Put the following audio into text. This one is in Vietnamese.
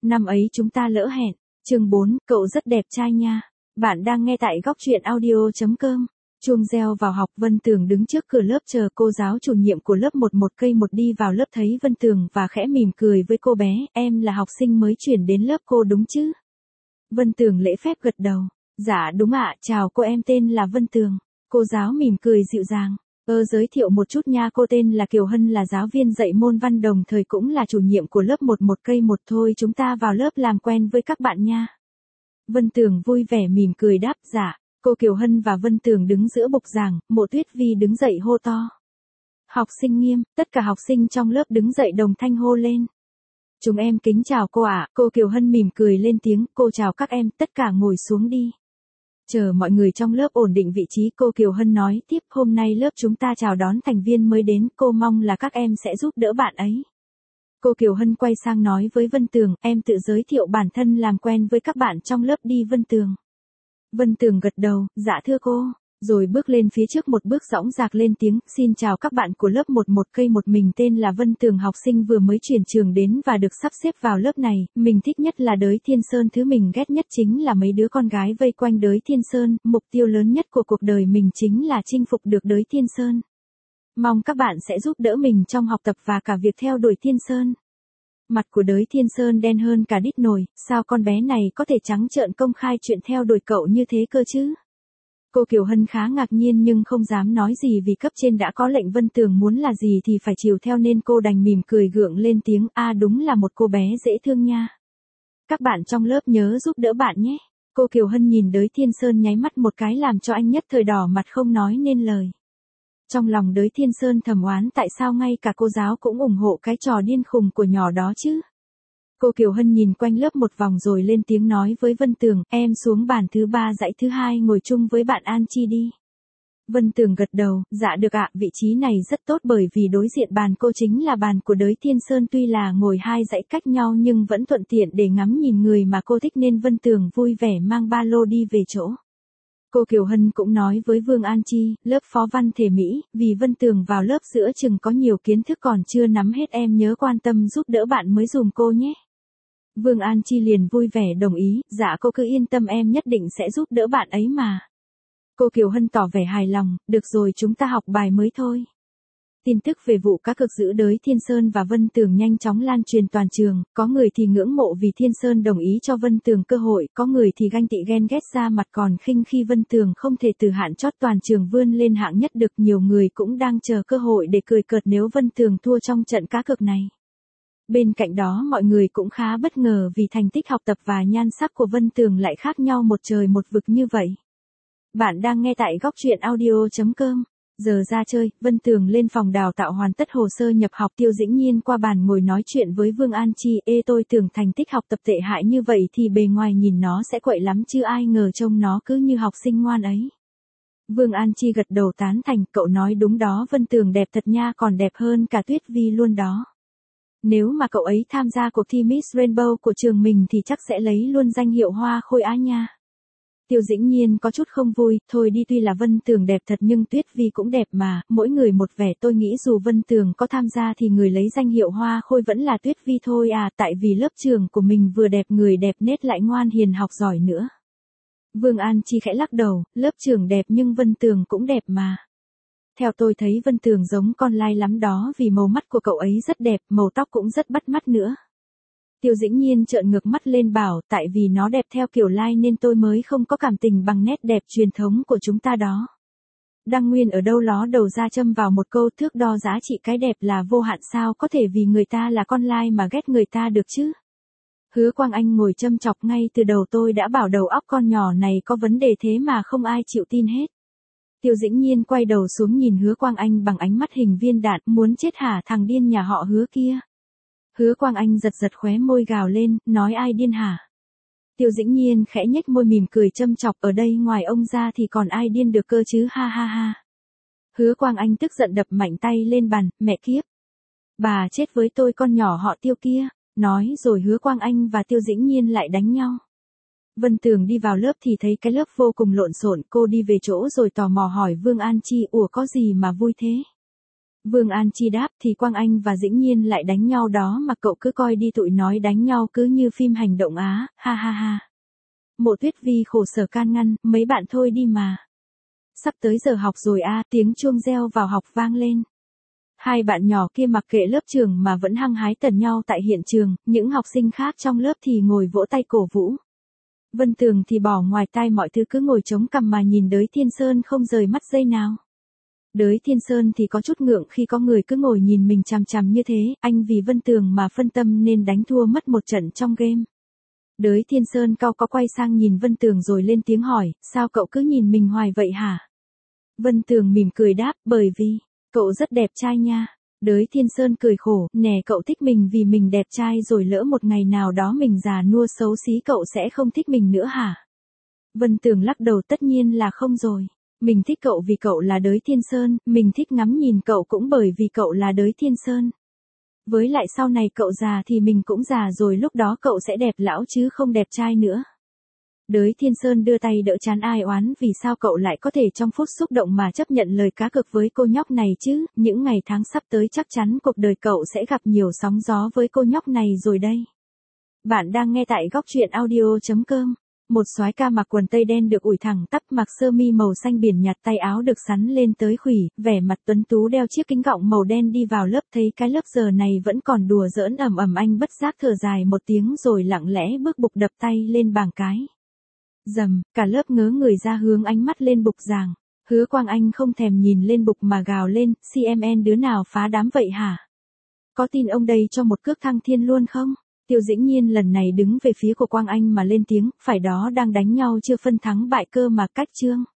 năm ấy chúng ta lỡ hẹn. Chương 4, cậu rất đẹp trai nha. Bạn đang nghe tại góc truyện audio.com. Chuông reo vào học. Vân Tường đứng trước cửa lớp chờ cô giáo chủ nhiệm của lớp 11 cây một đi vào lớp thấy Vân Tường và khẽ mỉm cười với cô bé. Em là học sinh mới chuyển đến lớp cô đúng chứ? Vân Tường lễ phép gật đầu. Dạ đúng ạ, chào cô, em tên là Vân Tường. Cô giáo mỉm cười dịu dàng. Giới thiệu một chút nha, cô tên là Kiều Hân, là giáo viên dạy môn văn đồng thời cũng là chủ nhiệm của lớp 11 cây một. Thôi chúng ta vào lớp làm quen với các bạn nha. Vân Tường vui vẻ mỉm cười đáp dạ. Cô Kiều Hân và Vân Tường đứng giữa bục giảng, Mộ Tuyết Vi đứng dậy hô to. Học sinh nghiêm, tất cả học sinh trong lớp đứng dậy đồng thanh hô lên. Chúng em kính chào cô ạ. Cô Kiều Hân mỉm cười lên tiếng, cô chào các em, tất cả ngồi xuống đi. Chờ mọi người trong lớp ổn định vị trí, cô Kiều Hân nói tiếp, hôm nay lớp chúng ta chào đón thành viên mới đến, cô mong là các em sẽ giúp đỡ bạn ấy. Cô Kiều Hân quay sang nói với Vân Tường, em tự giới thiệu bản thân làm quen với các bạn trong lớp đi Vân Tường. Vân Tường gật đầu, dạ thưa cô, rồi bước lên phía trước một bước dõng dạc lên tiếng, xin chào các bạn của lớp 11 cây một, mình tên là Vân Tường, học sinh vừa mới chuyển trường đến và được sắp xếp vào lớp này, mình thích nhất là Đới Thiên Sơn, thứ mình ghét nhất chính là mấy đứa con gái vây quanh Đới Thiên Sơn, mục tiêu lớn nhất của cuộc đời mình chính là chinh phục được Đới Thiên Sơn. Mong các bạn sẽ giúp đỡ mình trong học tập và cả việc theo đuổi Thiên Sơn. Mặt của Đới Thiên Sơn đen hơn cả đít nồi, sao con bé này có thể trắng trợn công khai chuyện theo đuổi cậu như thế cơ chứ? Cô Kiều Hân khá ngạc nhiên nhưng không dám nói gì vì cấp trên đã có lệnh, Vân Tường muốn là gì thì phải chiều theo nên cô đành mỉm cười gượng lên tiếng, đúng là một cô bé dễ thương nha. Các bạn trong lớp nhớ giúp đỡ bạn nhé. Cô Kiều Hân nhìn Đới Thiên Sơn nháy mắt một cái làm cho anh nhất thời đỏ mặt không nói nên lời. Trong lòng Đới Thiên Sơn thầm oán tại sao ngay cả cô giáo cũng ủng hộ cái trò điên khùng của nhỏ đó chứ. Cô Kiều Hân nhìn quanh lớp một vòng rồi lên tiếng nói với Vân Tường, em xuống bàn thứ 3 dãy thứ 2 ngồi chung với bạn An Chi đi. Vân Tường gật đầu, dạ được ạ, vị trí này rất tốt bởi vì đối diện bàn cô chính là bàn của Đới Thiên Sơn, tuy là ngồi 2 dãy cách nhau nhưng vẫn thuận tiện để ngắm nhìn người mà cô thích nên Vân Tường vui vẻ mang ba lô đi về chỗ. Cô Kiều Hân cũng nói với Vương An Chi, lớp phó văn thể Mỹ, vì Vân Tường vào lớp giữa chừng có nhiều kiến thức còn chưa nắm hết, em nhớ quan tâm giúp đỡ bạn mới dùm cô nhé. Vương An Chi liền vui vẻ đồng ý, dạ cô cứ yên tâm, em nhất định sẽ giúp đỡ bạn ấy mà. Cô Kiều Hân tỏ vẻ hài lòng, được rồi chúng ta học bài mới thôi. Tin tức về vụ cá cược giữa Đới Thiên Sơn và Vân Tường nhanh chóng lan truyền toàn trường, có người thì ngưỡng mộ vì Thiên Sơn đồng ý cho Vân Tường cơ hội, có người thì ganh tị ghen ghét ra mặt còn khinh khi Vân Tường không thể từ hạn chót toàn trường vươn lên hạng nhất được, nhiều người cũng đang chờ cơ hội để cười cợt nếu Vân Tường thua trong trận cá cược này. Bên cạnh đó mọi người cũng khá bất ngờ vì thành tích học tập và nhan sắc của Vân Tường lại khác nhau một trời một vực như vậy. Bạn đang nghe tại góc truyện audio.com. Giờ ra chơi, Vân Tường lên phòng đào tạo hoàn tất hồ sơ nhập học. Tiêu Dĩnh Nhiên qua bàn ngồi nói chuyện với Vương An Chi, tôi tưởng thành tích học tập tệ hại như vậy thì bề ngoài nhìn nó sẽ quậy lắm chứ ai ngờ trông nó cứ như học sinh ngoan ấy. Vương An Chi gật đầu tán thành, cậu nói đúng đó, Vân Tường đẹp thật nha, còn đẹp hơn cả Tuyết Vi luôn đó. Nếu mà cậu ấy tham gia cuộc thi Miss Rainbow của trường mình thì chắc sẽ lấy luôn danh hiệu hoa khôi á nha. Tiêu Dĩnh Nhiên có chút không vui, thôi đi, tuy là Vân Tường đẹp thật nhưng Tuyết Vi cũng đẹp mà, mỗi người một vẻ, tôi nghĩ dù Vân Tường có tham gia thì người lấy danh hiệu hoa khôi vẫn là Tuyết Vi thôi à, tại vì lớp trường của mình vừa đẹp người đẹp nết lại ngoan hiền học giỏi nữa. Vương An Chi khẽ lắc đầu, lớp trường đẹp nhưng Vân Tường cũng đẹp mà. Theo tôi thấy Vân Tường giống con lai lắm đó vì màu mắt của cậu ấy rất đẹp, màu tóc cũng rất bắt mắt nữa. Tiêu Dĩnh Nhiên trợn ngược mắt lên bảo, tại vì nó đẹp theo kiểu lai nên tôi mới không có cảm tình bằng nét đẹp truyền thống của chúng ta đó. Đăng Nguyên ở đâu ló đầu ra châm vào một câu, thước đo giá trị cái đẹp là vô hạn, sao có thể vì người ta là con lai mà ghét người ta được chứ. Hứa Quang Anh ngồi châm chọc, ngay từ đầu tôi đã bảo đầu óc con nhỏ này có vấn đề thế mà không ai chịu tin hết. Tiêu Dĩnh Nhiên quay đầu xuống nhìn Hứa Quang Anh bằng ánh mắt hình viên đạn, muốn chết hả thằng điên nhà họ Hứa kia. Hứa Quang Anh giật giật khóe môi gào lên, nói ai điên hả? Tiêu Dĩnh Nhiên khẽ nhếch môi mỉm cười châm chọc, ở đây ngoài ông ra thì còn ai điên được cơ chứ, ha ha ha. Hứa Quang Anh tức giận đập mạnh tay lên bàn, mẹ kiếp. Bà chết với tôi con nhỏ họ Tiêu kia, nói rồi Hứa Quang Anh và Tiêu Dĩnh Nhiên lại đánh nhau. Vân Tường đi vào lớp thì thấy cái lớp vô cùng lộn xộn, cô đi về chỗ rồi tò mò hỏi Vương An Chi, ủa có gì mà vui thế? Vương An Chi đáp thì Quang Anh và Dĩnh Nhiên lại đánh nhau đó mà cậu cứ coi đi, tụi nói đánh nhau cứ như phim hành động á, ha ha ha. Mộ Tuyết Vi khổ sở can ngăn, mấy bạn thôi đi mà. Sắp tới giờ học rồi a, tiếng chuông reo vào học vang lên. Hai bạn nhỏ kia mặc kệ lớp trường mà vẫn hăng hái tần nhau tại hiện trường, những học sinh khác trong lớp thì ngồi vỗ tay cổ vũ. Vân Tường thì bỏ ngoài tai mọi thứ, cứ ngồi chống cằm mà nhìn Đới Thiên Sơn không rời mắt giây nào. Đới Thiên Sơn thì có chút ngượng khi có người cứ ngồi nhìn mình chằm chằm như thế, anh vì Vân Tường mà phân tâm nên đánh thua mất một trận trong game. Đới Thiên Sơn cau có quay sang nhìn Vân Tường rồi lên tiếng hỏi, sao cậu cứ nhìn mình hoài vậy hả? Vân Tường mỉm cười đáp, bởi vì, cậu rất đẹp trai nha. Đới Thiên Sơn cười khổ, nè cậu thích mình vì mình đẹp trai rồi lỡ một ngày nào đó mình già nua xấu xí cậu sẽ không thích mình nữa hả? Vân Tường lắc đầu, tất nhiên là không rồi. Mình thích cậu vì cậu là Đới Thiên Sơn, mình thích ngắm nhìn cậu cũng bởi vì cậu là Đới Thiên Sơn. Với lại sau này cậu già thì mình cũng già rồi, lúc đó cậu sẽ đẹp lão chứ không đẹp trai nữa. Đới Thiên Sơn đưa tay đỡ trán, ai oán vì sao cậu lại có thể trong phút xúc động mà chấp nhận lời cá cược với cô nhóc này chứ, những ngày tháng sắp tới chắc chắn cuộc đời cậu sẽ gặp nhiều sóng gió với cô nhóc này rồi đây. Bạn đang nghe tại góc truyện audio.com. Một soái ca mặc quần tây đen được ủi thẳng tắp, mặc sơ mi màu xanh biển nhạt, tay áo được xắn lên tới khuỷu, vẻ mặt tuấn tú, đeo chiếc kính gọng màu đen đi vào lớp, thấy cái lớp giờ này vẫn còn đùa giỡn ầm ầm, anh bất giác thở dài một tiếng rồi lặng lẽ bước bục đập tay lên bảng cái. Dầm, cả lớp ngớ người ra hướng ánh mắt lên bục giảng. Hứa Quang Anh không thèm nhìn lên bục mà gào lên, CMN đứa nào phá đám vậy hả? Có tin ông đây cho một cước thăng thiên luôn không? Tiêu Dĩnh Nhiên lần này đứng về phía của Quang Anh mà lên tiếng, phải đó, đang đánh nhau chưa phân thắng bại cơ mà, cách chương.